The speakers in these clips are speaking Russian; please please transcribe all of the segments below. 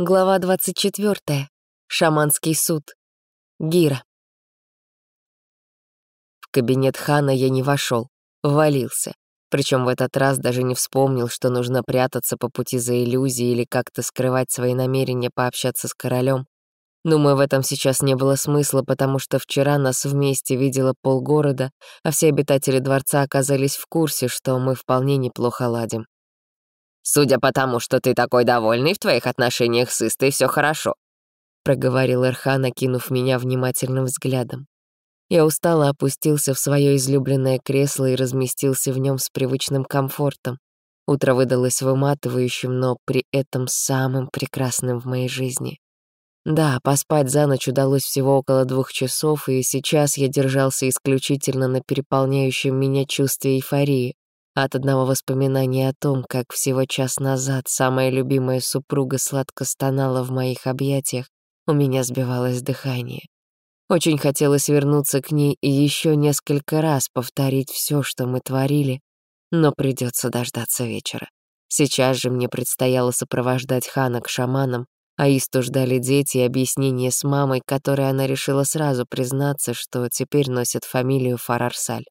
Глава 24. Шаманский суд. Гира. В кабинет хана я не вошел, ввалился. Причем в этот раз даже не вспомнил, что нужно прятаться по пути за иллюзией или как-то скрывать свои намерения пообщаться с королем. Думаю, в этом сейчас не было смысла, потому что вчера нас вместе видело полгорода, а все обитатели дворца оказались в курсе, что мы вполне неплохо ладим. «Судя по тому, что ты такой довольный в твоих отношениях с Истой, все хорошо», — проговорил Эрхан, окинув меня внимательным взглядом. Я устало опустился в свое излюбленное кресло и разместился в нем с привычным комфортом. Утро выдалось выматывающим, но при этом самым прекрасным в моей жизни. Да, поспать за ночь удалось всего около 2 часов, и сейчас я держался исключительно на переполняющем меня чувстве эйфории. От одного воспоминания о том, как всего час назад самая любимая супруга сладко стонала в моих объятиях, у меня сбивалось дыхание. Очень хотелось вернуться к ней и еще несколько раз повторить все, что мы творили, но придется дождаться вечера. Сейчас же мне предстояло сопровождать хана к шаманам, а Исту ждали дети и объяснение с мамой, которой она решила сразу признаться, что теперь носит фамилию Фарарсаль.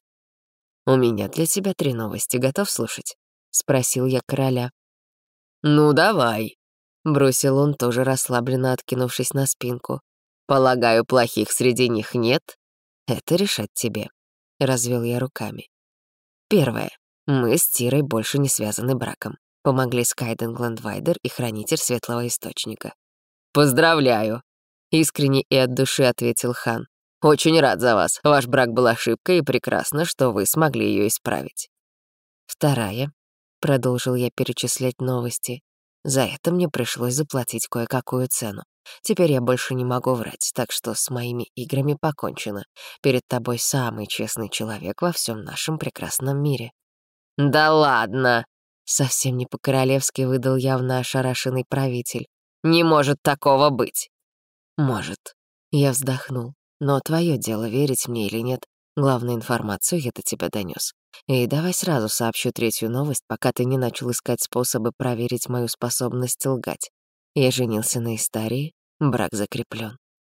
«У меня для тебя 3 новости. Готов слушать?» — спросил я короля. «Ну, давай», — бросил он, тоже расслабленно откинувшись на спинку. «Полагаю, плохих среди них нет?» «Это решать тебе», — развел я руками. Первое. Мы с Тирой больше не связаны браком. Помогли Скайден Глендвайдер и Хранитель Светлого Источника. «Поздравляю», — искренне и от души ответил хан. «Очень рад за вас. Ваш брак был ошибкой, и прекрасно, что вы смогли ее исправить». Вторая. Продолжил я перечислять новости. За это мне пришлось заплатить кое-какую цену. Теперь я больше не могу врать, так что с моими играми покончено. Перед тобой самый честный человек во всем нашем прекрасном мире. «Да ладно!» — совсем не по-королевски выдал явно ошарашенный правитель. «Не может такого быть!» «Может». Я вздохнул. «Но твое дело, верить мне или нет. Главную информацию я до тебя донес. И давай сразу сообщу 3-ю новость, пока ты не начал искать способы проверить мою способность лгать. Я женился на Истарии, брак закреплен».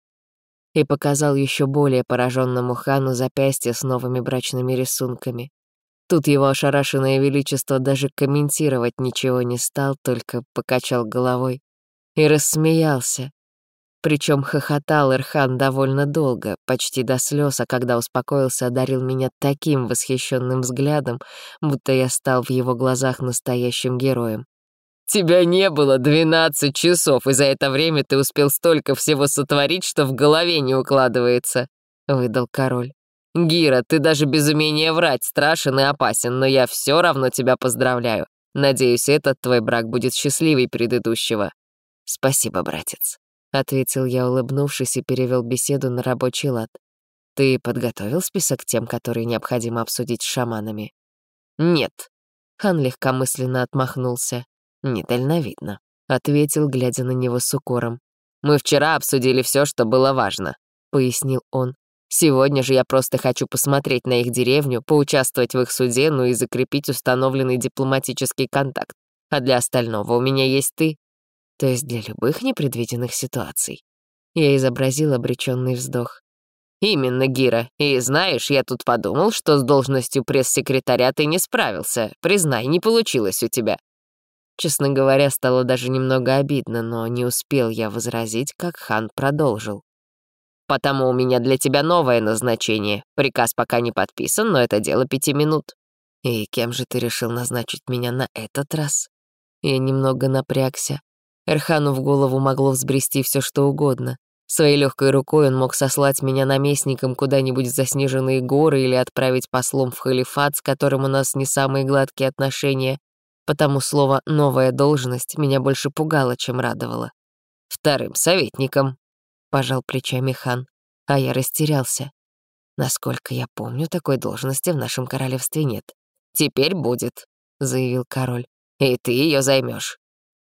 И показал еще более пораженному хану запястье с новыми брачными рисунками. Тут его ошарашенное величество даже комментировать ничего не стал, только покачал головой и рассмеялся. Причем хохотал Эрхан довольно долго, почти до слез, а когда успокоился, одарил меня таким восхищенным взглядом, будто я стал в его глазах настоящим героем. «Тебя не было 12 часов, и за это время ты успел столько всего сотворить, что в голове не укладывается», — выдал король. «Гира, ты даже без умения врать страшен и опасен, но я все равно тебя поздравляю. Надеюсь, этот твой брак будет счастливее предыдущего». «Спасибо, братец», — ответил я, улыбнувшись, и перевел беседу на рабочий лад. «Ты подготовил список тем, которые необходимо обсудить с шаманами?» «Нет». Хан легкомысленно отмахнулся. «Недальновидно», — ответил, глядя на него с укором. «Мы вчера обсудили все, что было важно», — пояснил он. «Сегодня же я просто хочу посмотреть на их деревню, поучаствовать в их суде, ну и закрепить установленный дипломатический контакт. А для остального у меня есть ты». То есть для любых непредвиденных ситуаций. Я изобразил обреченный вздох. «Именно, Гира. И знаешь, я тут подумал, что с должностью пресс-секретаря ты не справился. Признай, не получилось у тебя». Честно говоря, стало даже немного обидно, но не успел я возразить, как хан продолжил. «Потому у меня для тебя новое назначение. Приказ пока не подписан, но это дело 5 минут». «И кем же ты решил назначить меня на этот раз?» Я немного напрягся. Эрхану в голову могло взбрести все что угодно. Своей легкой рукой он мог сослать меня наместником куда-нибудь в заснеженные горы или отправить послом в халифат, с которым у нас не самые гладкие отношения, потому слово «новая должность» меня больше пугало, чем радовало. «2-м советником», — пожал плечами хан, а я растерялся. Насколько я помню, такой должности в нашем королевстве нет. «Теперь будет», — заявил король. «И ты ее займешь».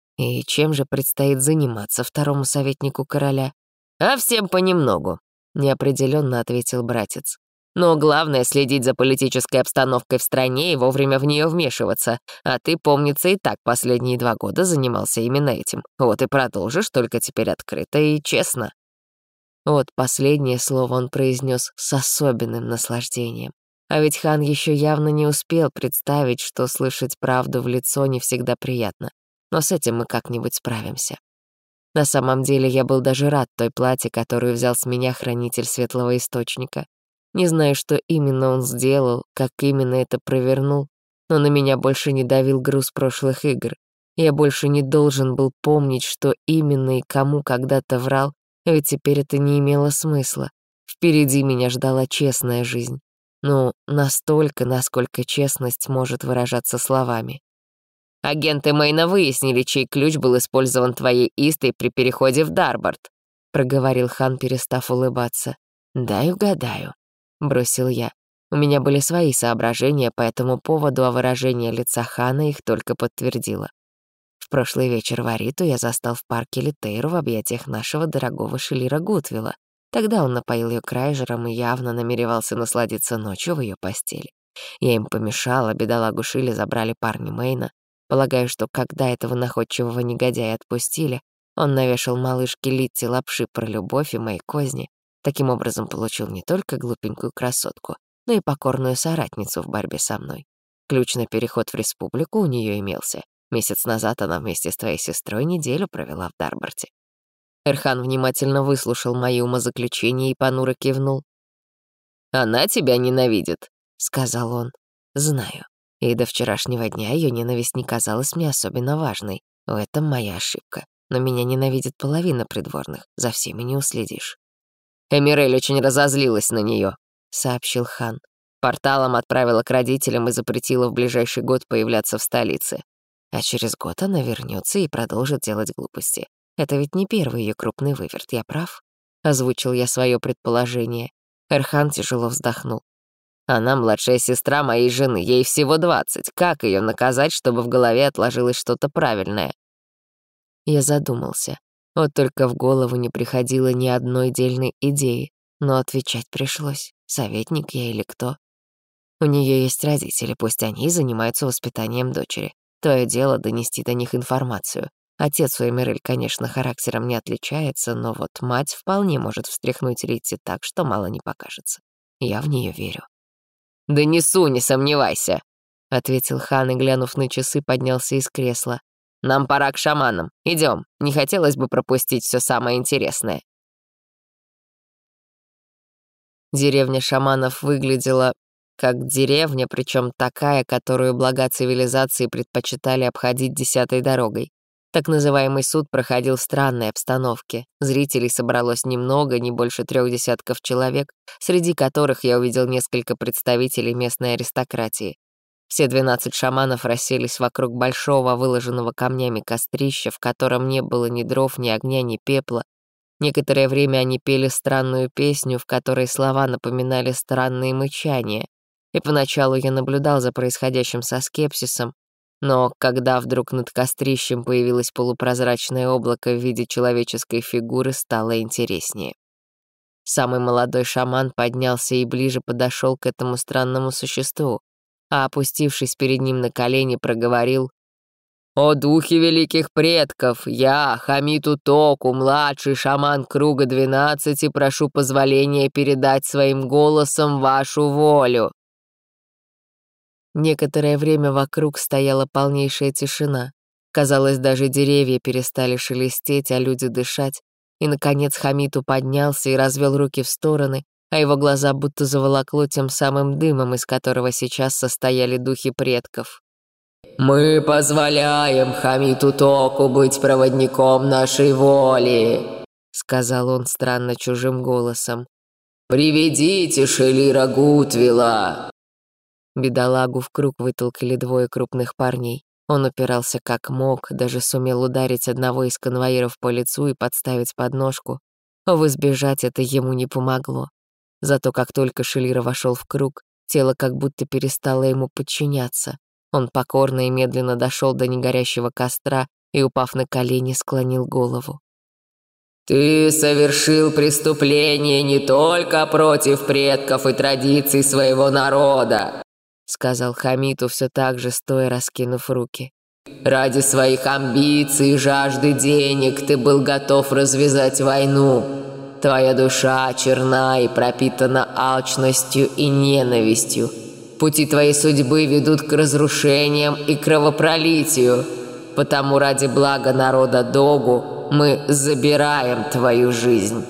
И чем же предстоит заниматься 2-му советнику короля? «А всем понемногу», — неопределенно ответил братец. Но главное — следить за политической обстановкой в стране и вовремя в нее вмешиваться. А ты, помнится, и так последние 2 года занимался именно этим. Вот и продолжишь, только теперь открыто и честно». Вот последнее слово он произнес с особенным наслаждением. А ведь хан еще явно не успел представить, что слышать правду в лицо не всегда приятно. Но с этим мы как-нибудь справимся. На самом деле я был даже рад той плате, которую взял с меня хранитель Светлого Источника. Не знаю, что именно он сделал, как именно это провернул, но на меня больше не давил груз прошлых игр. Я больше не должен был помнить, что именно и кому когда-то врал, ведь теперь это не имело смысла. Впереди меня ждала честная жизнь. Ну, настолько, насколько честность может выражаться словами. «Агенты Мэйна выяснили, чей ключ был использован твоей Истой при переходе в Дарборд», — проговорил хан, перестав улыбаться. «Дай угадаю», — бросил я. У меня были свои соображения по этому поводу, а выражение лица хана их только подтвердило. В прошлый вечер в Ариту я застал в парке Литейру в объятиях нашего дорогого Шелира Гутвилла. Тогда он напоил ее крайжером и явно намеревался насладиться ночью в ее постели. Я им помешала, бедолагу Шили забрали парни Мэйна. Полагаю, что когда этого находчивого негодяя отпустили, он навешал малышке Литти лапши про любовь и мои козни. Таким образом получил не только глупенькую красотку, но и покорную соратницу в борьбе со мной. Ключ на переход в республику у нее имелся. Месяц назад она вместе с твоей сестрой неделю провела в Дарборте. Эрхан внимательно выслушал мои умозаключения и понуро кивнул. «Она тебя ненавидит», — сказал он. «Знаю. И до вчерашнего дня ее ненависть не казалась мне особенно важной. В этом моя ошибка. Но меня ненавидит половина придворных. За всеми не уследишь». «Эмирель очень разозлилась на нее», — сообщил хан. «Порталом отправила к родителям и запретила в ближайший год появляться в столице. А через год она вернется и продолжит делать глупости. Это ведь не первый ее крупный выверт, я прав?» Озвучил я свое предположение. Эрхан тяжело вздохнул. «Она младшая сестра моей жены, ей всего 20. Как ее наказать, чтобы в голове отложилось что-то правильное?» Я задумался. Вот только в голову не приходило ни одной дельной идеи, но отвечать пришлось. Советник я или кто? У нее есть родители, пусть они и занимаются воспитанием дочери. Твое дело донести до них информацию. Отец у Эмирель, конечно, характером не отличается, но вот мать вполне может встряхнуть Ритти так, что мало не покажется. Я в нее верю. «Донесу, не сомневайся», — ответил хан и, глянув на часы, поднялся из кресла. «Нам пора к шаманам. Идем. Не хотелось бы пропустить все самое интересное». Деревня шаманов выглядела как деревня, причем такая, которую блага цивилизации предпочитали обходить 10-й дорогой. Так называемый суд проходил в странной обстановке. Зрителей собралось немного, не больше 3 десятков человек, среди которых я увидел несколько представителей местной аристократии. Все 12 шаманов расселись вокруг большого, выложенного камнями кострища, в котором не было ни дров, ни огня, ни пепла. Некоторое время они пели странную песню, в которой слова напоминали странные мычания. И поначалу я наблюдал за происходящим со скепсисом, но когда вдруг над кострищем появилось полупрозрачное облако в виде человеческой фигуры, стало интереснее. Самый молодой шаман поднялся и ближе подошел к этому странному существу, а, опустившись перед ним на колени, проговорил: «О духе великих предков, я, Хамиту Току, младший шаман круга 12, прошу позволения передать своим голосом вашу волю». Некоторое время вокруг стояла полнейшая тишина. Казалось, даже деревья перестали шелестеть, а люди дышать. И, наконец, Хамиту поднялся и развел руки в стороны, а его глаза будто заволокло тем самым дымом, из которого сейчас состояли духи предков. «Мы позволяем Хамиту Току быть проводником нашей воли», — сказал он странно чужим голосом. «Приведите Шелира Гутвилла». Бедолагу в круг вытолкали 2 крупных парней. Он упирался как мог, даже сумел ударить одного из конвоиров по лицу и подставить подножку. В избежать это ему не помогло. Зато как только Шелира вошел в круг, тело как будто перестало ему подчиняться. Он покорно и медленно дошел до негорящего костра и, упав на колени, склонил голову. «Ты совершил преступление не только против предков и традиций своего народа», сказал Хамиту, все так же стоя, раскинув руки. «Ради своих амбиций и жажды денег ты был готов развязать войну. Твоя душа черна и пропитана алчностью и ненавистью. Пути твоей судьбы ведут к разрушениям и кровопролитию. Потому ради блага народа Догу мы забираем твою жизнь».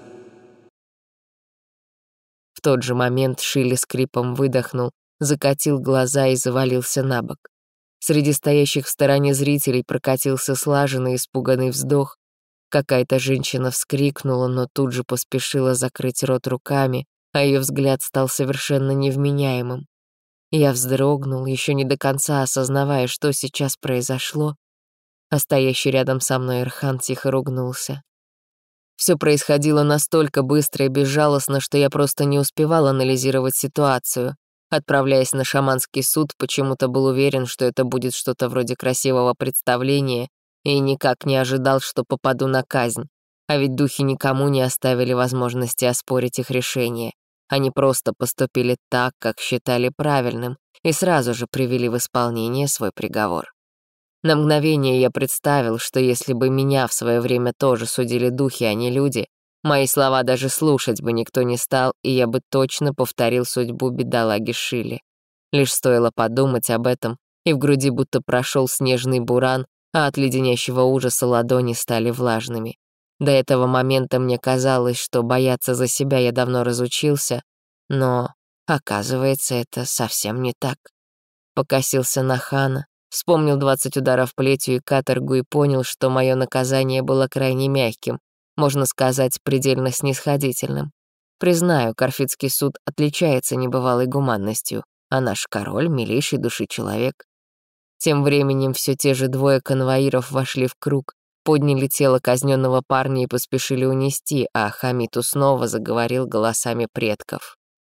В тот же момент Шилли скрипом выдохнул, закатил глаза и завалился на бок. Среди стоящих в стороне зрителей прокатился слаженный испуганный вздох. Какая-то женщина вскрикнула, но тут же поспешила закрыть рот руками, а ее взгляд стал совершенно невменяемым. Я вздрогнул, еще не до конца осознавая, что сейчас произошло, а стоящий рядом со мной Эрхан тихо ругнулся. Все происходило настолько быстро и безжалостно, что я просто не успевал анализировать ситуацию. Отправляясь на шаманский суд, почему-то был уверен, что это будет что-то вроде красивого представления, и никак не ожидал, что попаду на казнь. А ведь духи никому не оставили возможности оспорить их решение. Они просто поступили так, как считали правильным, и сразу же привели в исполнение свой приговор. На мгновение я представил, что если бы меня в свое время тоже судили духи, а не люди, мои слова даже слушать бы никто не стал, и я бы точно повторил судьбу бедолаги Шилли. Лишь стоило подумать об этом, и в груди будто прошел снежный буран, а от леденящего ужаса ладони стали влажными. До этого момента мне казалось, что бояться за себя я давно разучился, но, оказывается, это совсем не так. Покосился на Хана, вспомнил 20 ударов плетью и каторгу и понял, что мое наказание было крайне мягким, можно сказать, предельно снисходительным. Признаю, Карфитский суд отличается небывалой гуманностью, а наш король — милейший души человек. Тем временем все те же двое конвоиров вошли в круг, подняли тело казненного парня и поспешили унести, а Хамиту снова заговорил голосами предков.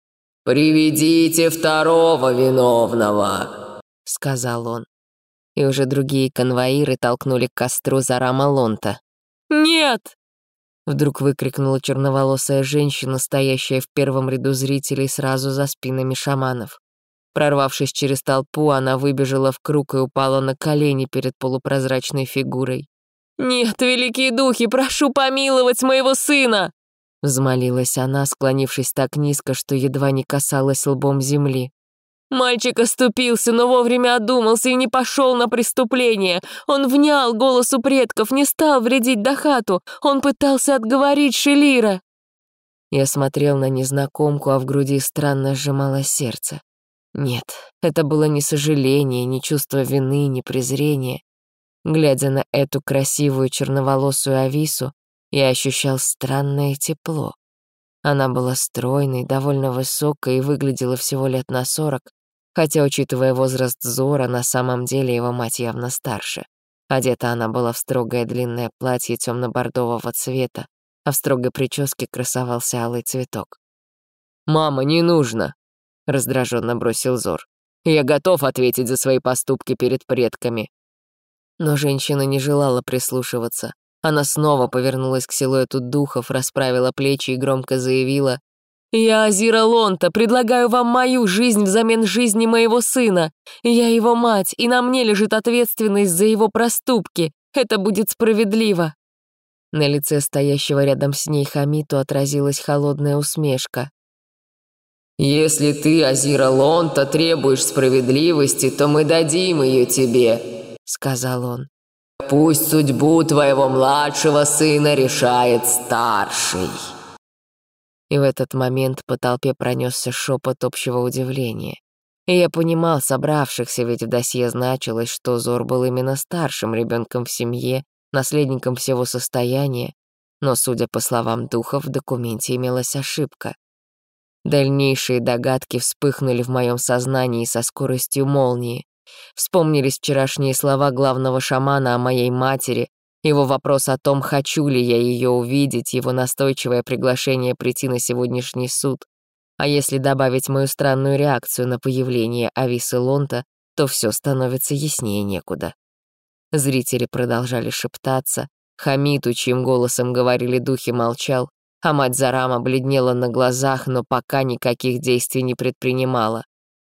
«Приведите второго виновного», — сказал он. И уже другие конвоиры толкнули к костру Зарама Лонта. «Нет!» — вдруг выкрикнула черноволосая женщина, стоящая в первом ряду зрителей сразу за спинами шаманов. Прорвавшись через толпу, она выбежала в круг и упала на колени перед полупрозрачной фигурой. «Нет, великие духи, прошу помиловать моего сына!» взмолилась она, склонившись так низко, что едва не касалась лбом земли. «Мальчик оступился, но вовремя одумался и не пошел на преступление. Он внял голосу предков, не стал вредить Дахату. Он пытался отговорить Шелира». Я смотрел на незнакомку, а в груди странно сжималось сердце. Нет, это было не сожаление, не чувство вины, не презрение. Глядя на эту красивую черноволосую Авису, я ощущал странное тепло. Она была стройной, довольно высокой и выглядела всего лет на 40, хотя, учитывая возраст Зора, на самом деле его мать явно старше. Одета она была в строгое длинное платье темно-бордового цвета, а в строгой прическе красовался алый цветок. «Мама, не нужно!» — раздраженно бросил Зор. «Я готов ответить за свои поступки перед предками». Но женщина не желала прислушиваться. Она снова повернулась к силуэту духов, расправила плечи и громко заявила: «Я Азира Лонта, предлагаю вам мою жизнь взамен жизни моего сына. Я его мать, и на мне лежит ответственность за его проступки. Это будет справедливо». На лице стоящего рядом с ней Хамиту отразилась холодная усмешка. «Если ты, Азира Лонта, требуешь справедливости, то мы дадим ее тебе», — сказал он. «Пусть судьбу твоего младшего сына решает старший». И в этот момент по толпе пронесся шепот общего удивления. И я понимал собравшихся, ведь в досье значилось, что Зор был именно старшим ребенком в семье, наследником всего состояния, но, судя по словам духов, в документе имелась ошибка. Дальнейшие догадки вспыхнули в моем сознании со скоростью молнии. Вспомнились вчерашние слова главного шамана о моей матери, его вопрос о том, хочу ли я ее увидеть, его настойчивое приглашение прийти на сегодняшний суд. А если добавить мою странную реакцию на появление Ависы Лонта, то все становится яснее некуда. Зрители продолжали шептаться, Хамиту, чьим голосом говорили духи, молчал, а мать Зарама бледнела на глазах, но пока никаких действий не предпринимала.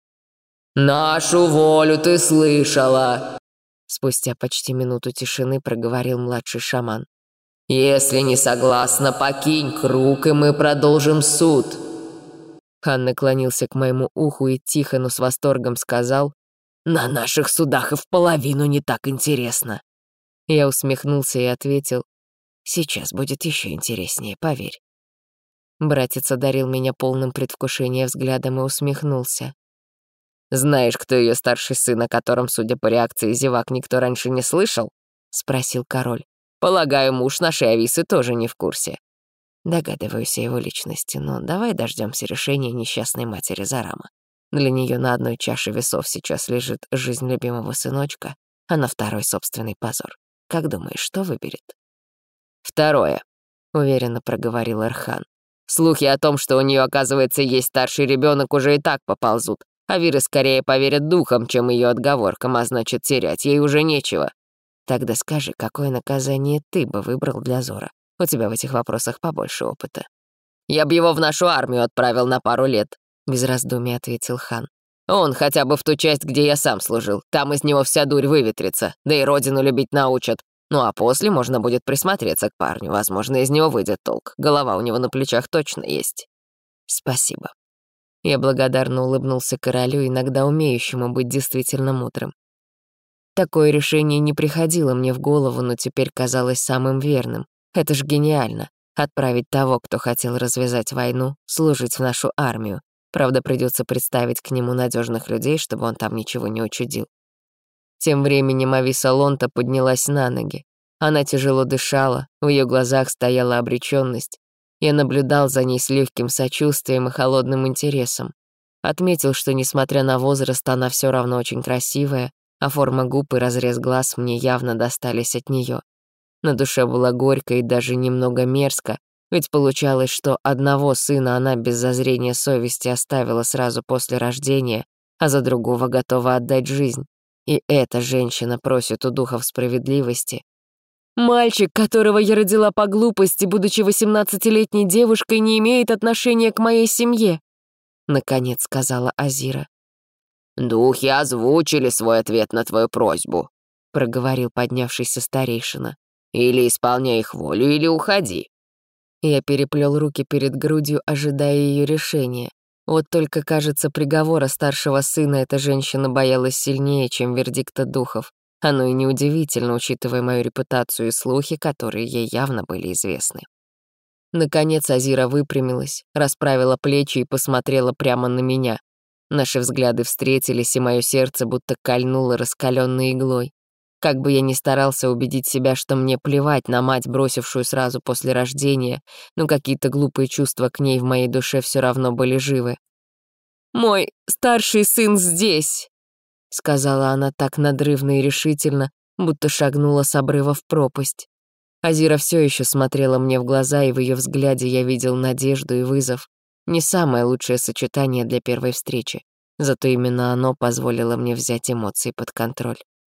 «Нашу волю ты слышала!» Спустя почти минуту тишины проговорил младший шаман. «Если не согласна, покинь круг, и мы продолжим суд». Хан наклонился к моему уху и тихо, но с восторгом сказал: «На наших судах и вполовину не так интересно». Я усмехнулся и ответил: «Сейчас будет еще интереснее, поверь». Братец одарил меня полным предвкушения взглядом и усмехнулся. «Знаешь, кто ее старший сын, о котором, судя по реакции зевак, никто раньше не слышал?» — спросил король. «Полагаю, муж нашей Ависы тоже не в курсе». Догадываюсь о его личности, но давай дождемся решения несчастной матери Зарама. Для нее на одной чаше весов сейчас лежит жизнь любимого сыночка, а на второй собственный позор. Как думаешь, что выберет? «Второе», — уверенно проговорил Эрхан. «Слухи о том, что у нее, оказывается, есть старший ребенок, уже и так поползут. Авиры скорее поверят духам, чем ее отговоркам, а значит, терять ей уже нечего». Тогда скажи, какое наказание ты бы выбрал для Зора? У тебя в этих вопросах побольше опыта. «Я бы его в нашу армию отправил на пару лет», — без раздумий ответил хан. «Он хотя бы в ту часть, где я сам служил. Там из него вся дурь выветрится, да и родину любить научат. Ну а после можно будет присмотреться к парню. Возможно, из него выйдет толк. Голова у него на плечах точно есть». «Спасибо». Я благодарно улыбнулся королю, иногда умеющему быть действительно мудрым. Такое решение не приходило мне в голову, но теперь казалось самым верным. Это ж гениально — отправить того, кто хотел развязать войну, служить в нашу армию. Правда, придется представить к нему надежных людей, чтобы он там ничего не учудил. Тем временем Ависа Лонта поднялась на ноги. Она тяжело дышала, в ее глазах стояла обречённость. Я наблюдал за ней с легким сочувствием и холодным интересом. Отметил, что, несмотря на возраст, она все равно очень красивая, а форма губ и разрез глаз мне явно достались от нее. На душе было горько и даже немного мерзко, ведь получалось, что одного сына она без зазрения совести оставила сразу после рождения, а за другого готова отдать жизнь. И эта женщина просит у духов справедливости. «Мальчик, которого я родила по глупости, будучи 18-летней девушкой, не имеет отношения к моей семье», — наконец сказала Азира. «Духи озвучили свой ответ на твою просьбу», — проговорил поднявшийся старейшина. «Или исполняй их волю, или уходи». Я переплел руки перед грудью, ожидая ее решения. Вот только, кажется, приговора старшего сына эта женщина боялась сильнее, чем вердикта духов. Оно и неудивительно, учитывая мою репутацию и слухи, которые ей явно были известны. Наконец Азира выпрямилась, расправила плечи и посмотрела прямо на меня. Наши взгляды встретились, и мое сердце будто кольнуло раскаленной иглой. Как бы я ни старался убедить себя, что мне плевать на мать, бросившую сразу после рождения, но какие-то глупые чувства к ней в моей душе все равно были живы. «Мой старший сын здесь», — сказала она так надрывно и решительно, будто шагнула с обрыва в пропасть. Азира все еще смотрела мне в глаза, и в ее взгляде я видел надежду и вызов. Не самое лучшее сочетание для первой встречи, зато именно оно позволило мне взять эмоции под контроль.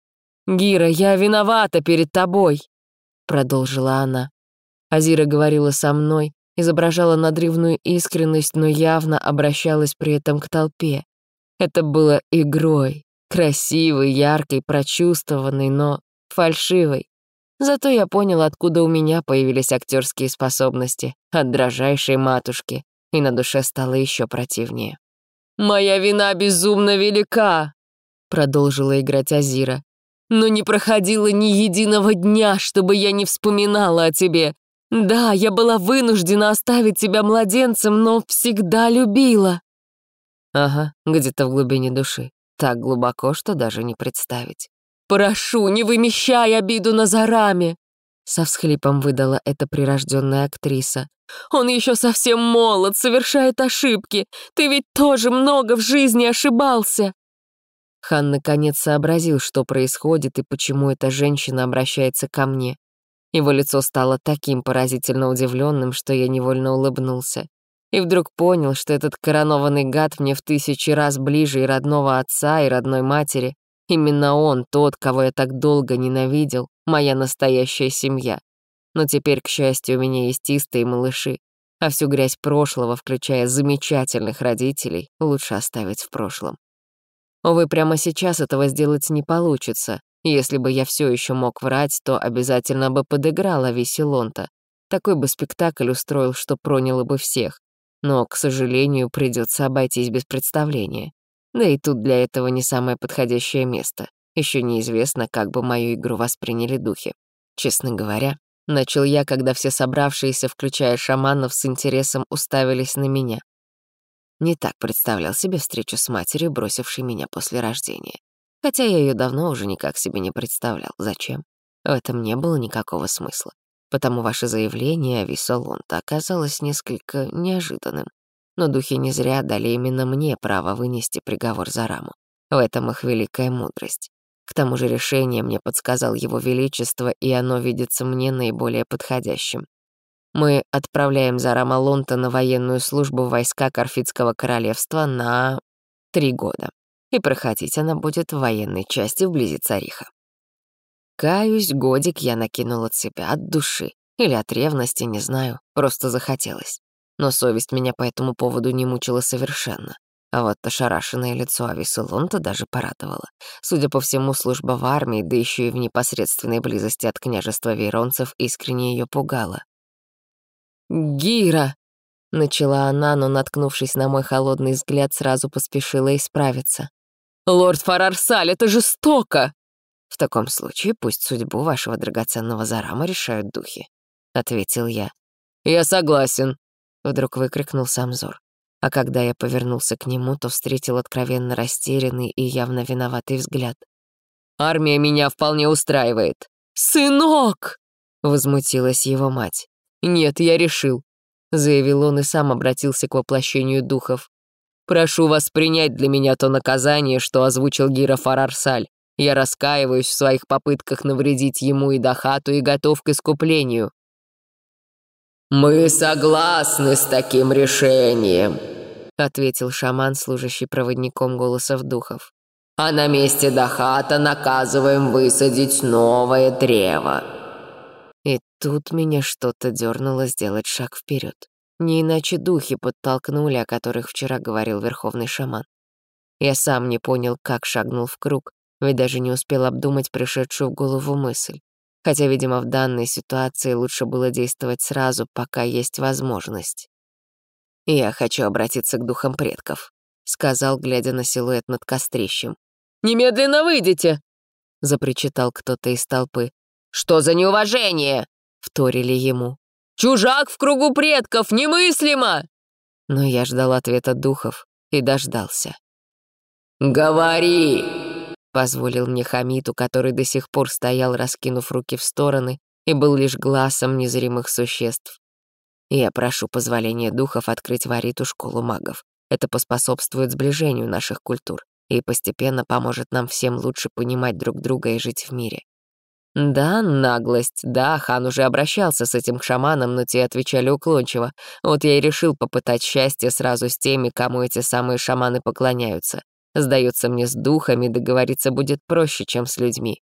«Гира, я виновата перед тобой», — продолжила она. Азира говорила со мной, изображала надрывную искренность, но явно обращалась при этом к толпе. Это было игрой, красивой, яркой, прочувствованной, но фальшивой. Зато я понял, откуда у меня появились актерские способности, от дрожайшей матушки, и на душе стало еще противнее. «Моя вина безумно велика», — продолжила играть Азира. «Но не проходило ни единого дня, чтобы я не вспоминала о тебе. Да, я была вынуждена оставить тебя младенцем, но всегда любила». Ага, где-то в глубине души. Так глубоко, что даже не представить. «Прошу, не вымещай обиду на Зараме!» Со всхлипом выдала эта прирожденная актриса. «Он еще совсем молод, совершает ошибки. Ты ведь тоже много в жизни ошибался!» Хан наконец сообразил, что происходит и почему эта женщина обращается ко мне. Его лицо стало таким поразительно удивленным, что я невольно улыбнулся. И вдруг понял, что этот коронованный гад мне в 1000 раз ближе и родного отца, и родной матери. Именно он, тот, кого я так долго ненавидел, моя настоящая семья. Но теперь, к счастью, у меня есть истые малыши, а всю грязь прошлого, включая замечательных родителей, лучше оставить в прошлом. Увы, прямо сейчас этого сделать не получится. Если бы я все еще мог врать, то обязательно бы подыграл Ависе Лонта. Такой бы спектакль устроил, что проняло бы всех. Но, к сожалению, придется обойтись без представления. Да и тут для этого не самое подходящее место. Еще неизвестно, как бы мою игру восприняли духи. Честно говоря, начал я, когда все собравшиеся, включая шаманов, с интересом уставились на меня. Не так представлял себе встречу с матерью, бросившей меня после рождения. Хотя я ее давно уже никак себе не представлял. Зачем? В этом не было никакого смысла. Потому ваше заявление о Висолонта оказалось несколько неожиданным. Но духи не зря дали именно мне право вынести приговор за Раму. В этом их великая мудрость. К тому же решение мне подсказал его величество, и оно видится мне наиболее подходящим. Мы отправляем Зарама Лонта на военную службу в войска Карфитского королевства на 3 года. И проходить она будет в военной части вблизи Цариха. Каюсь, годик я накинул от себя, от души. Или от ревности, не знаю, просто захотелось. Но совесть меня по этому поводу не мучила совершенно. А вот ошарашенное лицо Ависы Лонта даже порадовало. Судя по всему, служба в армии, да еще и в непосредственной близости от княжества вейронцев, искренне ее пугала. «Гира!» — начала она, но, наткнувшись на мой холодный взгляд, сразу поспешила исправиться. «Лорд Фарарсаль, это жестоко!» «В таком случае пусть судьбу вашего драгоценного Зарама решают духи», — ответил я. «Я согласен», — вдруг выкрикнул Самзор. А когда я повернулся к нему, то встретил откровенно растерянный и явно виноватый взгляд. «Армия меня вполне устраивает». «Сынок!» — возмутилась его мать. «Нет, я решил», — заявил он и сам обратился к воплощению духов. «Прошу вас принять для меня то наказание, что озвучил Гира Фарарсаль. Я раскаиваюсь в своих попытках навредить ему и Дахату и готов к искуплению». «Мы согласны с таким решением», — ответил шаман, служащий проводником голосов духов. «А на месте Дахата наказываем высадить новое древо». И тут меня что-то дернуло сделать шаг вперед. Не иначе духи подтолкнули, о которых вчера говорил верховный шаман. Я сам не понял, как шагнул в круг, ведь даже не успел обдумать пришедшую в голову мысль. Хотя, видимо, в данной ситуации лучше было действовать сразу, пока есть возможность. «Я хочу обратиться к духам предков», — сказал, глядя на силуэт над кострищем. «Немедленно выйдите!» — запричитал кто-то из толпы. «Что за неуважение?» — вторили ему. «Чужак в кругу предков! Немыслимо!» Но я ждал ответа духов и дождался. «Говори!» — позволил мне Хамиту, который до сих пор стоял, раскинув руки в стороны, и был лишь глазом незримых существ. «Я прошу позволения духов открыть в Ариту школу магов. Это поспособствует сближению наших культур и постепенно поможет нам всем лучше понимать друг друга и жить в мире». Да, наглость, да, хан уже обращался с этим к шаманам, но те отвечали уклончиво. Вот я и решил попытать счастье сразу с теми, кому эти самые шаманы поклоняются. Сдается мне, с духами договориться будет проще, чем с людьми.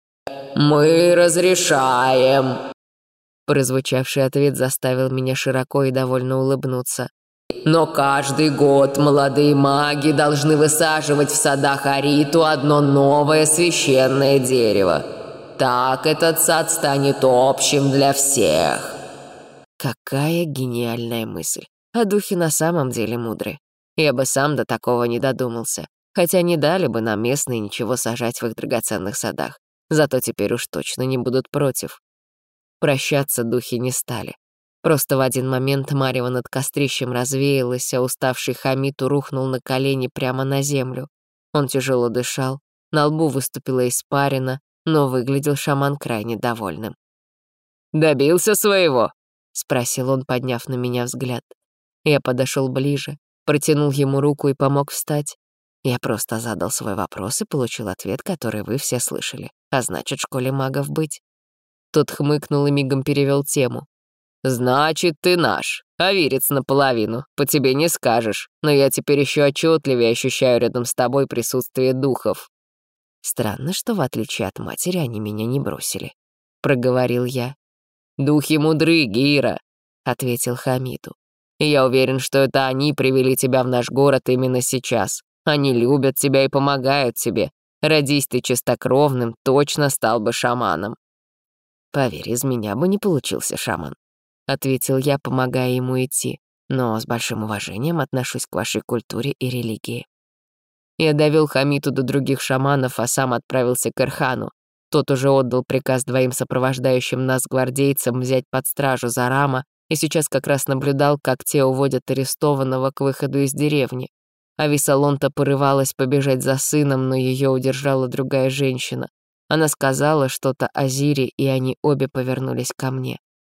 «Мы разрешаем», — прозвучавший ответ заставил меня широко и довольно улыбнуться. «Но каждый год молодые маги должны высаживать в садах Ариту одно новое священное дерево. Так этот сад станет общим для всех». Какая гениальная мысль. А духи на самом деле мудры. Я бы сам до такого не додумался. Хотя не дали бы нам местные ничего сажать в их драгоценных садах. Зато теперь уж точно не будут против. Прощаться духи не стали. Просто в один момент марево над кострищем развеялось, а уставший Хамиту рухнул на колени прямо на землю. Он тяжело дышал, на лбу выступила испарина, но выглядел шаман крайне довольным. «Добился своего?» — спросил он, подняв на меня взгляд. Я подошел ближе, протянул ему руку и помог встать. Я просто задал свой вопрос и получил ответ, который вы все слышали. А значит, в школе магов быть. Тот хмыкнул и мигом перевел тему. «Значит, ты наш, авирец наполовину, по тебе не скажешь, но я теперь еще отчетливее ощущаю рядом с тобой присутствие духов». «Странно, что, в отличие от матери, они меня не бросили», — проговорил я. «Духи мудры, Гира», — ответил Хамиду. «И я уверен, что это они привели тебя в наш город именно сейчас. Они любят тебя и помогают тебе. Родись ты чистокровным, точно стал бы шаманом». «Поверь, из меня бы не получился шаман», — ответил я, помогая ему идти, «но с большим уважением отношусь к вашей культуре и религии». Я довел Хамиту до других шаманов, а сам отправился к Эрхану. Тот уже отдал приказ двоим сопровождающим нас гвардейцам взять под стражу Зарама и сейчас как раз наблюдал, как те уводят арестованного к выходу из деревни. Ависалонта порывалась побежать за сыном, но ее удержала другая женщина. Она сказала что-то Азире, и они обе повернулись ко мне.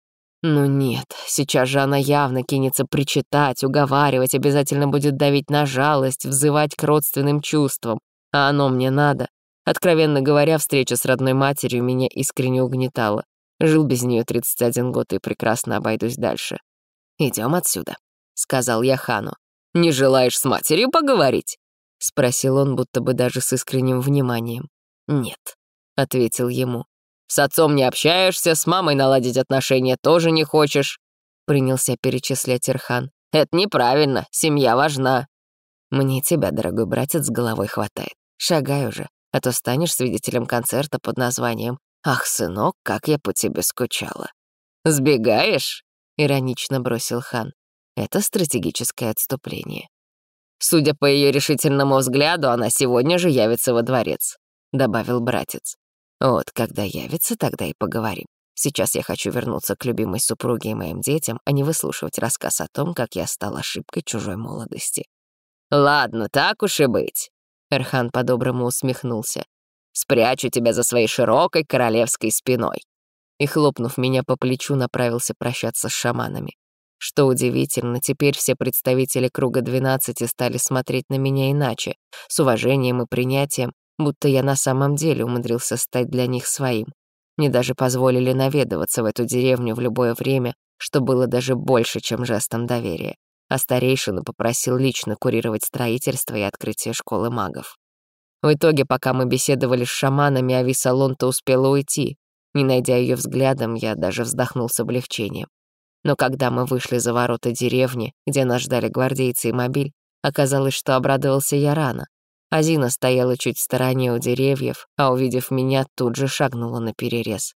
Ну нет, сейчас же она явно кинется причитать, уговаривать, обязательно будет давить на жалость, взывать к родственным чувствам. А оно мне надо. Откровенно говоря, встреча с родной матерью меня искренне угнетала. Жил без нее 31 год и прекрасно обойдусь дальше. «Идем отсюда», — сказал я хану. «Не желаешь с матерью поговорить?» — спросил он, будто бы даже с искренним вниманием. «Нет», — ответил ему. «С отцом не общаешься, с мамой наладить отношения тоже не хочешь», — принялся перечислять Эрхан. «Это неправильно, семья важна». «Мне тебя, дорогой братец, с головой хватает. Шагай уже, а то станешь свидетелем концерта под названием «Ах, сынок, как я по тебе скучала». «Сбегаешь?» — иронично бросил хан. «Это стратегическое отступление». «Судя по ее решительному взгляду, она сегодня же явится во дворец», — добавил братец. «Вот, когда явится, тогда и поговорим. Сейчас я хочу вернуться к любимой супруге и моим детям, а не выслушивать рассказ о том, как я стал ошибкой чужой молодости». «Ладно, так уж и быть», — Эрхан по-доброму усмехнулся. «Спрячу тебя за своей широкой королевской спиной». И, хлопнув меня по плечу, направился прощаться с шаманами. Что удивительно, теперь все представители круга 12 стали смотреть на меня иначе, с уважением и принятием, будто я на самом деле умудрился стать для них своим. Мне даже позволили наведываться в эту деревню в любое время, что было даже больше, чем жестом доверия. А старейшину попросил лично курировать строительство и открытие школы магов. В итоге, пока мы беседовали с шаманами, Ависалонта успела уйти. Не найдя ее взглядом, я даже вздохнул с облегчением. Но когда мы вышли за ворота деревни, где нас ждали гвардейцы и мобиль, оказалось, что обрадовался я рано. Азина стояла чуть в стороне у деревьев, а, увидев меня, тут же шагнула на перерез.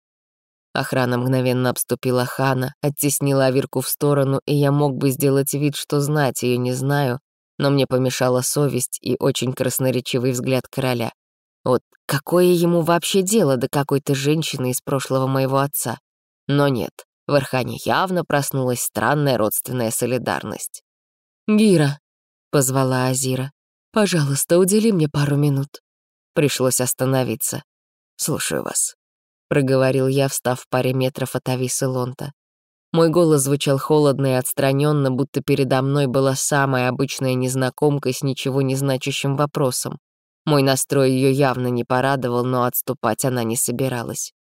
Охрана мгновенно обступила хана, оттеснила Авирку в сторону, и я мог бы сделать вид, что знать ее не знаю, но мне помешала совесть и очень красноречивый взгляд короля. Вот какое ему вообще дело до какой-то женщины из прошлого моего отца? Но нет, в Эрхане явно проснулась странная родственная солидарность. «Гира», — позвала Азира, — «пожалуйста, удели мне пару минут». Пришлось остановиться. «Слушаю вас», — проговорил я, встав в паре метров от Ависалонта. Мой голос звучал холодно и отстраненно, будто передо мной была самая обычная незнакомка с ничего не значащим вопросом. Мой настрой ее явно не порадовал, но отступать она не собиралась.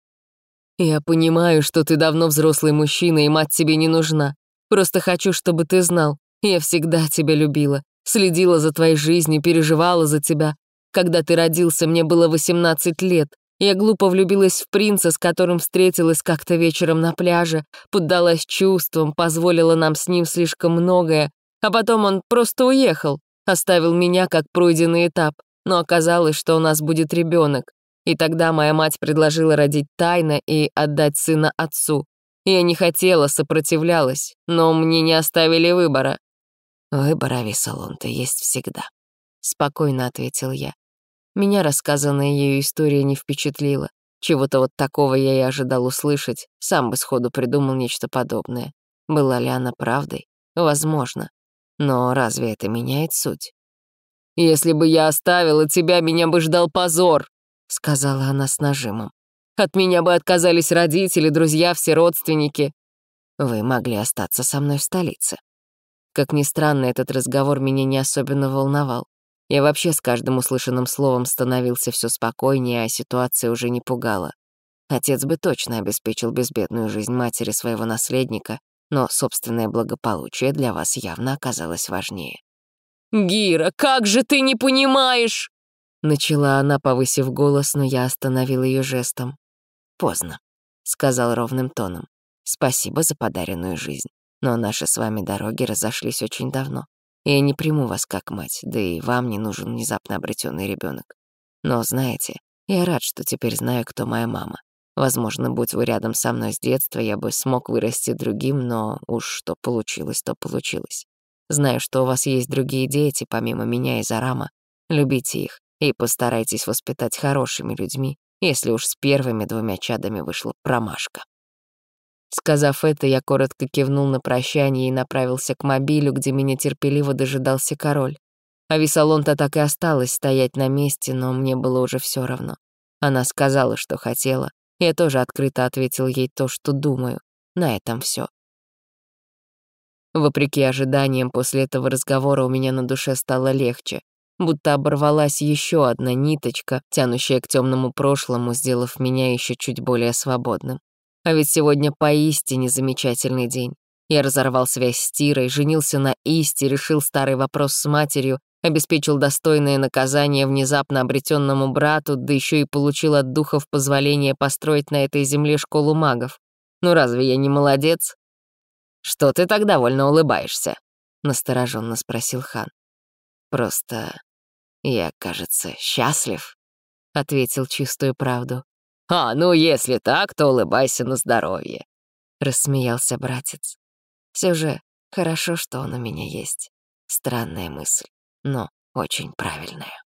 «Я понимаю, что ты давно взрослый мужчина, и мать тебе не нужна. Просто хочу, чтобы ты знал, я всегда тебя любила, следила за твоей жизнью, переживала за тебя. Когда ты родился, мне было 18 лет. Я глупо влюбилась в принца, с которым встретилась как-то вечером на пляже, поддалась чувствам, позволила нам с ним слишком многое, а потом он просто уехал, оставил меня как пройденный этап, но оказалось, что у нас будет ребенок. И тогда моя мать предложила родить тайно и отдать сына отцу. Я не хотела, сопротивлялась, но мне не оставили выбора. «Выбор, Ависалонта, есть всегда», — спокойно ответил я. Меня рассказанная ею история не впечатлила. Чего-то вот такого я и ожидал услышать, сам бы сходу придумал нечто подобное. Была ли она правдой? Возможно. Но разве это меняет суть? «Если бы я оставила тебя, меня бы ждал позор», — сказала она с нажимом. «От меня бы отказались родители, друзья, все родственники. Вы могли остаться со мной в столице». Как ни странно, этот разговор меня не особенно волновал. Я вообще с каждым услышанным словом становился все спокойнее, а ситуация уже не пугала. Отец бы точно обеспечил безбедную жизнь матери своего наследника, но собственное благополучие для вас явно оказалось важнее. «Гира, как же ты не понимаешь?» Начала она, повысив голос, но я остановил ее жестом. «Поздно», — сказал ровным тоном. Спасибо за подаренную жизнь. Но наши с вами дороги разошлись очень давно. И я не приму вас как мать, да и вам не нужен внезапно обретенный ребенок. Но знаете, я рад, что теперь знаю, кто моя мама. Возможно, будь вы рядом со мной с детства, я бы смог вырасти другим, но уж что получилось, то получилось. Знаю, что у вас есть другие дети, помимо меня и Зарама. Любите их и постарайтесь воспитать хорошими людьми, если уж с первыми 2 чадами вышла промашка. Сказав это, я коротко кивнул на прощание и направился к мобилю, где меня терпеливо дожидался король. А Висалонта так и осталась стоять на месте, но мне было уже все равно. Она сказала, что хотела. Я тоже открыто ответил ей то, что думаю. На этом все. Вопреки ожиданиям, после этого разговора у меня на душе стало легче, будто оборвалась еще одна ниточка, тянущая к темному прошлому, сделав меня еще чуть более свободным. А ведь сегодня поистине замечательный день. Я разорвал связь с Тирой, женился на Исте, решил старый вопрос с матерью, обеспечил достойное наказание внезапно обретенному брату, да еще и получил от духов позволение построить на этой земле школу магов. Ну разве я не молодец? «Что ты так довольно улыбаешься?» — настороженно спросил хан. «Просто я, кажется, счастлив», — ответил чистую правду. «А, ну если так, то улыбайся на здоровье», — рассмеялся братец. Все же хорошо, что он у меня есть. Странная мысль, но очень правильная.